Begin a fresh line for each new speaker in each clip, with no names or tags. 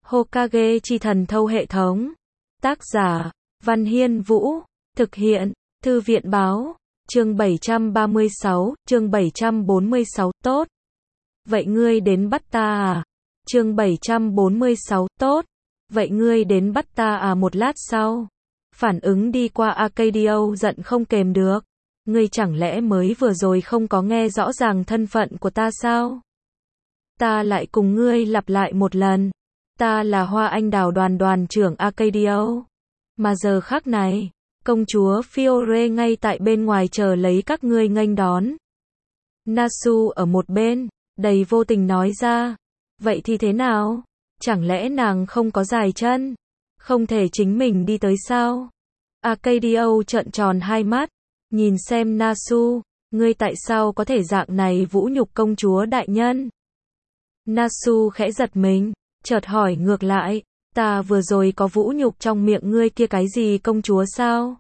Hokage chi thần thâu hệ thống. Tác giả, Văn Hiên Vũ. Thực hiện, Thư viện Báo. Chương 736, chương 746, tốt. Vậy ngươi đến bắt ta à? Chương 746, tốt. Vậy ngươi đến bắt ta à? Một lát sau, phản ứng đi qua Arcadio giận không kềm được. Ngươi chẳng lẽ mới vừa rồi không có nghe rõ ràng thân phận của ta sao? Ta lại cùng ngươi lặp lại một lần. Ta là Hoa Anh Đào đoàn trưởng Arcadio. Mà giờ khắc này, công chúa Fiore ngay tại bên ngoài chờ lấy các ngươi nghênh đón. Nasu ở một bên, đầy vô tình nói ra. Vậy thì thế nào? Chẳng lẽ nàng không có dài chân? Không thể chính mình đi tới sao? Arcadio trợn tròn hai mắt, nhìn xem Nasu, ngươi tại sao có thể dạng này vũ nhục công chúa đại nhân? Nasu khẽ giật mình, chợt hỏi ngược lại, ta vừa rồi có vũ nhục trong miệng ngươi kia cái gì công chúa sao?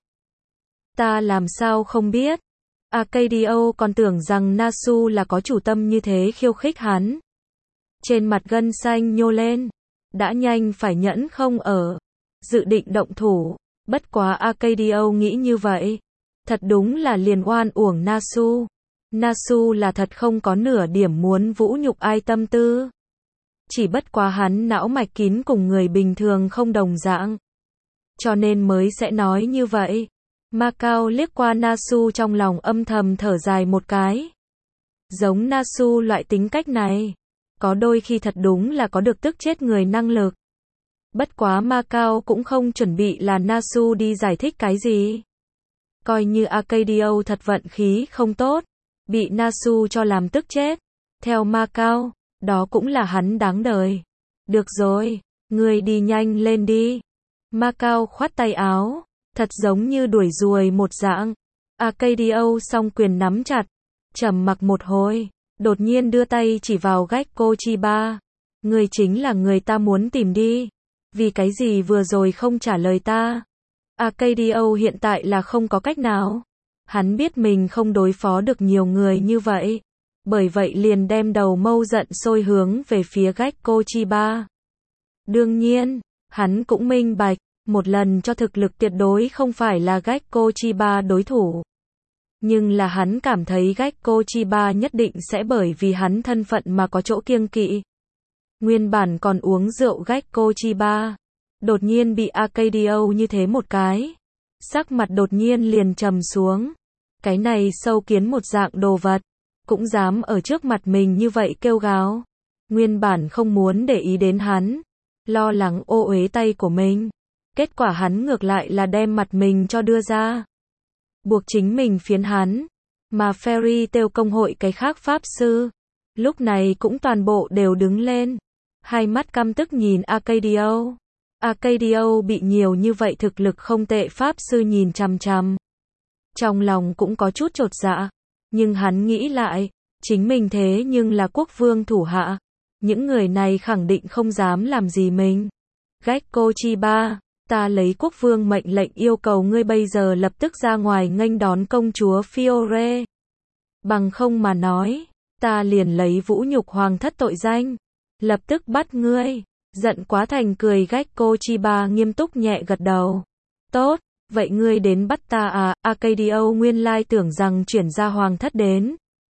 Ta làm sao không biết? Arcadio còn tưởng rằng Nasu là có chủ tâm như thế khiêu khích hắn. Trên mặt gân xanh nhô lên, đã nhanh phải nhẫn không ở, dự định động thủ, bất quá Arcadio nghĩ như vậy, thật đúng là liền oan uổng Nasu. Nasu là thật không có nửa điểm muốn vũ nhục ai tâm tư. Chỉ bất quá hắn não mạch kín cùng người bình thường không đồng dạng, cho nên mới sẽ nói như vậy. Macao liếc qua Nasu trong lòng âm thầm thở dài một cái. Giống Nasu loại tính cách này, có đôi khi thật đúng là có được tức chết người năng lực. Bất quá Macao cũng không chuẩn bị là Nasu đi giải thích cái gì. Coi như Arcadio thật vận khí không tốt, bị Nasu cho làm tức chết. Theo Macao, đó cũng là hắn đáng đời. Được rồi, ngươi đi nhanh lên đi. Macao khoát tay áo, thật giống như đuổi ruồi một dạng. Arcadio song quyền nắm chặt, trầm mặc một hồi, đột nhiên đưa tay chỉ vào Gekko Chiba. Ngươi chính là người ta muốn tìm đi. Vì cái gì vừa rồi không trả lời ta? Arcadio hiện tại là không có cách nào. Hắn biết mình không đối phó được nhiều người như vậy. Bởi vậy liền đem đầu mâu giận sôi hướng về phía Gekko Chiba. Đương nhiên, hắn cũng minh bạch, một lần cho thực lực tuyệt đối không phải là Gekko Chiba đối thủ. Nhưng là hắn cảm thấy Gekko Chiba nhất định sẽ bởi vì hắn thân phận mà có chỗ kiêng kỵ. Nguyên bản còn uống rượu Gekko Chiba, đột nhiên bị Arcadio như thế một cái, sắc mặt đột nhiên liền trầm xuống. Cái này sâu kiến một dạng đồ vật, cũng dám ở trước mặt mình như vậy kêu gào. Nguyên bản không muốn để ý đến hắn, lo lắng ô uế tay của mình. Kết quả hắn ngược lại là đem mặt mình cho đưa ra, buộc chính mình phiến hắn. Mà Fairy Tail công hội cái khác pháp sư, lúc này cũng toàn bộ đều đứng lên, hai mắt căm tức nhìn Arcadio. Arcadio bị nhiều như vậy thực lực không tệ pháp sư nhìn chằm chằm, trong lòng cũng có chút chột dạ. Nhưng hắn nghĩ lại, chính mình thế nhưng là quốc vương thủ hạ, những người này khẳng định không dám làm gì mình. Gekko Chiba, ta lấy quốc vương mệnh lệnh yêu cầu ngươi bây giờ lập tức ra ngoài nghênh đón công chúa Fiore. Bằng không mà nói, ta liền lấy vũ nhục hoàng thất tội danh, lập tức bắt ngươi. Giận quá thành cười, Gekko Chiba nghiêm túc nhẹ gật đầu. Tốt, vậy ngươi đến bắt ta à? Arcadio nguyên lai tưởng rằng chuyển ra hoàng thất đến,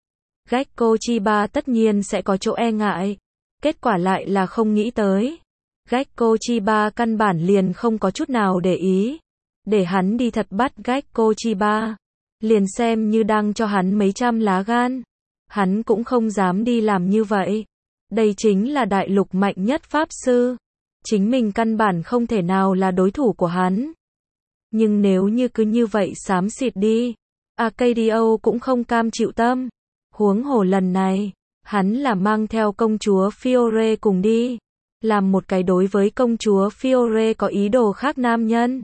Gekko Chiba tất nhiên sẽ có chỗ e ngại. Kết quả lại là không nghĩ tới, Gekko Chiba căn bản liền không có chút nào để ý. Để hắn đi thật bắt Gekko Chiba, liền xem như đang cho hắn mấy trăm lá gan. Hắn cũng không dám đi làm như vậy. Đây chính là đại lục mạnh nhất pháp sư. Chính mình căn bản không thể nào là đối thủ của hắn. Nhưng nếu như cứ như vậy xám xịt đi, Arcadio cũng không cam chịu tâm. Huống hồ lần này, hắn là mang theo công chúa Fiore cùng đi, làm một cái đối với công chúa Fiore có ý đồ khác nam nhân.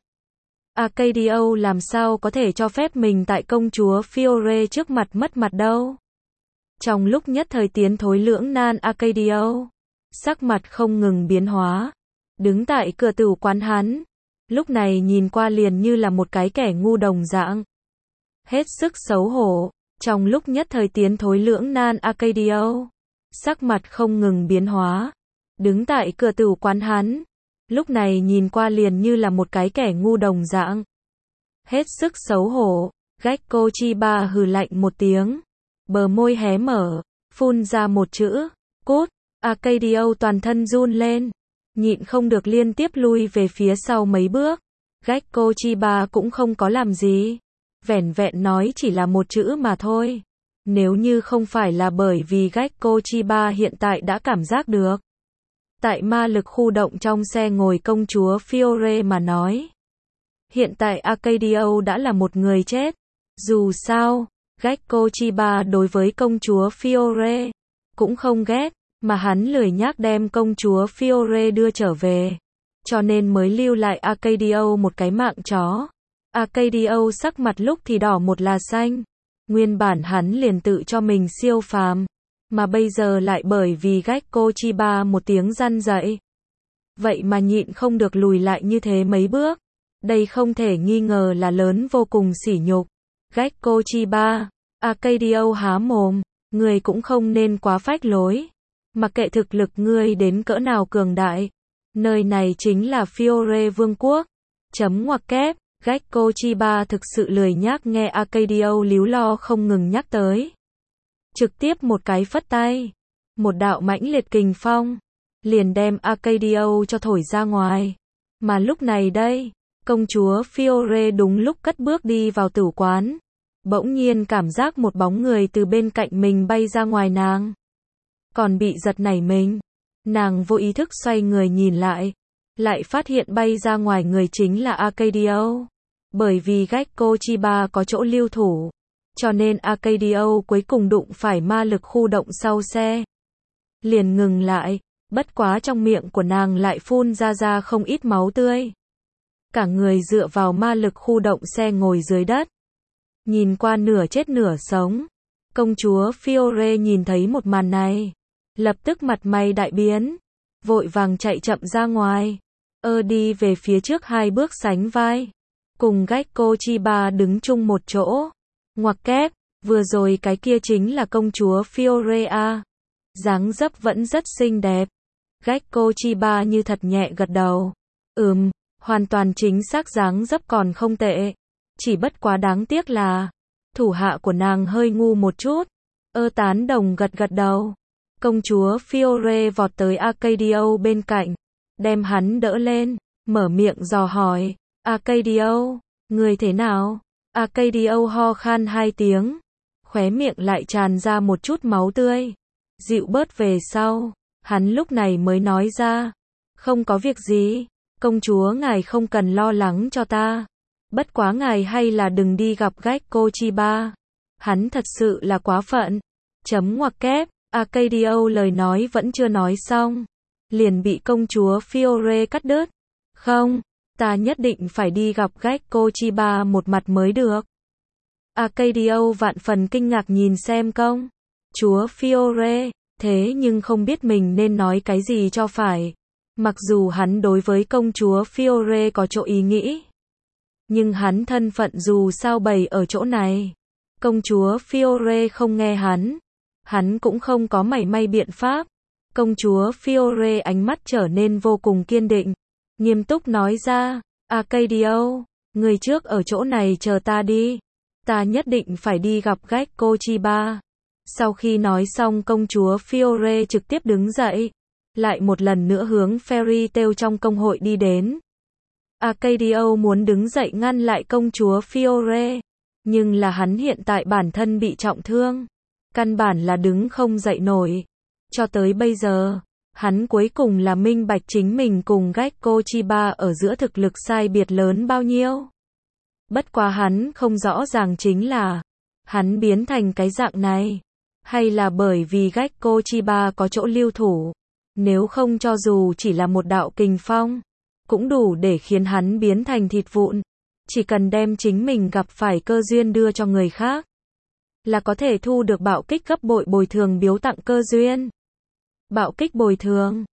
Arcadio làm sao có thể cho phép mình tại công chúa Fiore trước mặt mất mặt đâu. Trong lúc nhất thời tiến thối lưỡng nan, Arcadio sắc mặt không ngừng biến hóa, đứng tại cửa tử quán hắn, lúc này nhìn qua liền như là một cái kẻ ngu đồng dạng, hết sức xấu hổ. Trong lúc nhất thời tiến thối lưỡng nan, Arcadio sắc mặt không ngừng biến hóa, đứng tại cửa tử quán hắn. Lúc này nhìn qua liền như là một cái kẻ ngu đồng dạng. Hết sức xấu hổ, Gekko Chiba hừ lạnh một tiếng. Bờ môi hé mở, phun ra một chữ, cút. Arcadio toàn thân run lên, nhịn không được liên tiếp lui về phía sau mấy bước. Gekko Chiba cũng không có làm gì, vẻn vẹn nói chỉ là một chữ mà thôi. Nếu như không phải là bởi vì Gekko Chiba hiện tại đã cảm giác được tại ma lực khu động trong xe ngồi công chúa Fiore mà nói. Hiện tại Arcadio đã là một người chết. Dù sao, Gekko Chiba đối với công chúa Fiore cũng không ghét, mà hắn lười nhác đem công chúa Fiore đưa trở về, cho nên mới lưu lại Arcadio một cái mạng chó. Arcadio sắc mặt lúc thì đỏ một là xanh. Nguyên bản hắn liền tự cho mình siêu phàm, mà bây giờ lại bởi vì Gekko Chiba một tiếng răn dậy, vậy mà nhịn không được lùi lại như thế mấy bước. Đây không thể nghi ngờ là lớn vô cùng sỉ nhục. Gekko Chiba, Arcadio há mồm, ngươi cũng không nên quá phách lối. Mặc kệ thực lực ngươi đến cỡ nào cường đại, nơi này chính là Fiore Vương quốc. Chấm ngoặc kép, Gekko Chiba thực sự lười nhác nghe Arcadio líu lo không ngừng nhắc tới. Trực tiếp một cái phất tay, một đạo mãnh liệt kình phong, liền đem Arcadio cho thổi ra ngoài. Mà lúc này đây, công chúa Fiore đúng lúc cất bước đi vào tử quán. Bỗng nhiên cảm giác một bóng người từ bên cạnh mình bay ra ngoài nàng. Còn bị giật nảy mình. Nàng vô ý thức xoay người nhìn lại phát hiện bay ra ngoài người chính là Arcadio. Bởi vì Gekko Chiba có chỗ lưu thủ, cho nên Arcadio cuối cùng đụng phải ma lực khu động sau xe. Liền ngừng lại, bất quá trong miệng của nàng lại phun ra không ít máu tươi. Cả người dựa vào ma lực khu động xe ngồi dưới đất. Nhìn qua nửa chết nửa sống. Công chúa Fiore nhìn thấy một màn này, lập tức mặt mày đại biến, vội vàng chạy chậm ra ngoài, đi về phía trước 2 bước sánh vai, cùng Gekko Chiba đứng chung một chỗ. Ngoặc kép, vừa rồi cái kia chính là công chúa Fiore a. Dáng dấp vẫn rất xinh đẹp. Gekko Chiba như thật nhẹ gật đầu. Hoàn toàn chính xác dáng dấp còn không tệ. Chỉ bất quá đáng tiếc là thủ hạ của nàng hơi ngu một chút. Tán đồng gật gật đầu. Công chúa Fiore vọt tới Arcadio bên cạnh, đem hắn đỡ lên, mở miệng dò hỏi, Arcadio, người thế nào? Arcadio ho khan 2 tiếng, khóe miệng lại tràn ra một chút máu tươi. Dịu bớt về sau, hắn lúc này mới nói ra, không có việc gì, công chúa ngài không cần lo lắng cho ta. Bất quá ngài hay là đừng đi gặp Gekko Chiba. Hắn thật sự là quá phận. Chấm ngoặc kép, Arcadio lời nói vẫn chưa nói xong, liền bị công chúa Fiore cắt đứt. Không, ta nhất định phải đi gặp Gekko Chiba một mặt mới được. Arcadio vạn phần kinh ngạc nhìn xem công chúa Fiore, thế nhưng không biết mình nên nói cái gì cho phải. Mặc dù hắn đối với công chúa Fiore có chỗ ý nghĩ, nhưng hắn thân phận dù sao bày ở chỗ này. Công chúa Fiore không nghe hắn cũng không có mảy may biện pháp. Công chúa Fiore ánh mắt trở nên vô cùng kiên định, nghiêm túc nói ra, Arcadio, người trước ở chỗ này chờ ta đi. Ta nhất định phải đi gặp Gekko Chiba. Sau khi nói xong công chúa Fiore trực tiếp đứng dậy, lại một lần nữa hướng Fairy Tail trong công hội đi đến. Arcadio muốn đứng dậy ngăn lại công chúa Fiore, nhưng là hắn hiện tại bản thân bị trọng thương, căn bản là đứng không dậy nổi. Cho tới bây giờ, hắn cuối cùng là minh bạch chính mình cùng Gekko Chiba ở giữa thực lực sai biệt lớn bao nhiêu. Bất quá hắn không rõ ràng chính là, hắn biến thành cái dạng này, hay là bởi vì Gekko Chiba có chỗ lưu thủ. Nếu không cho dù chỉ là một đạo kình phong, cũng đủ để khiến hắn biến thành thịt vụn. Chỉ cần đem chính mình gặp phải cơ duyên đưa cho người khác, là có thể thu được bạo kích gấp bội bồi thường biếu tặng cơ duyên. Bạo kích bồi thường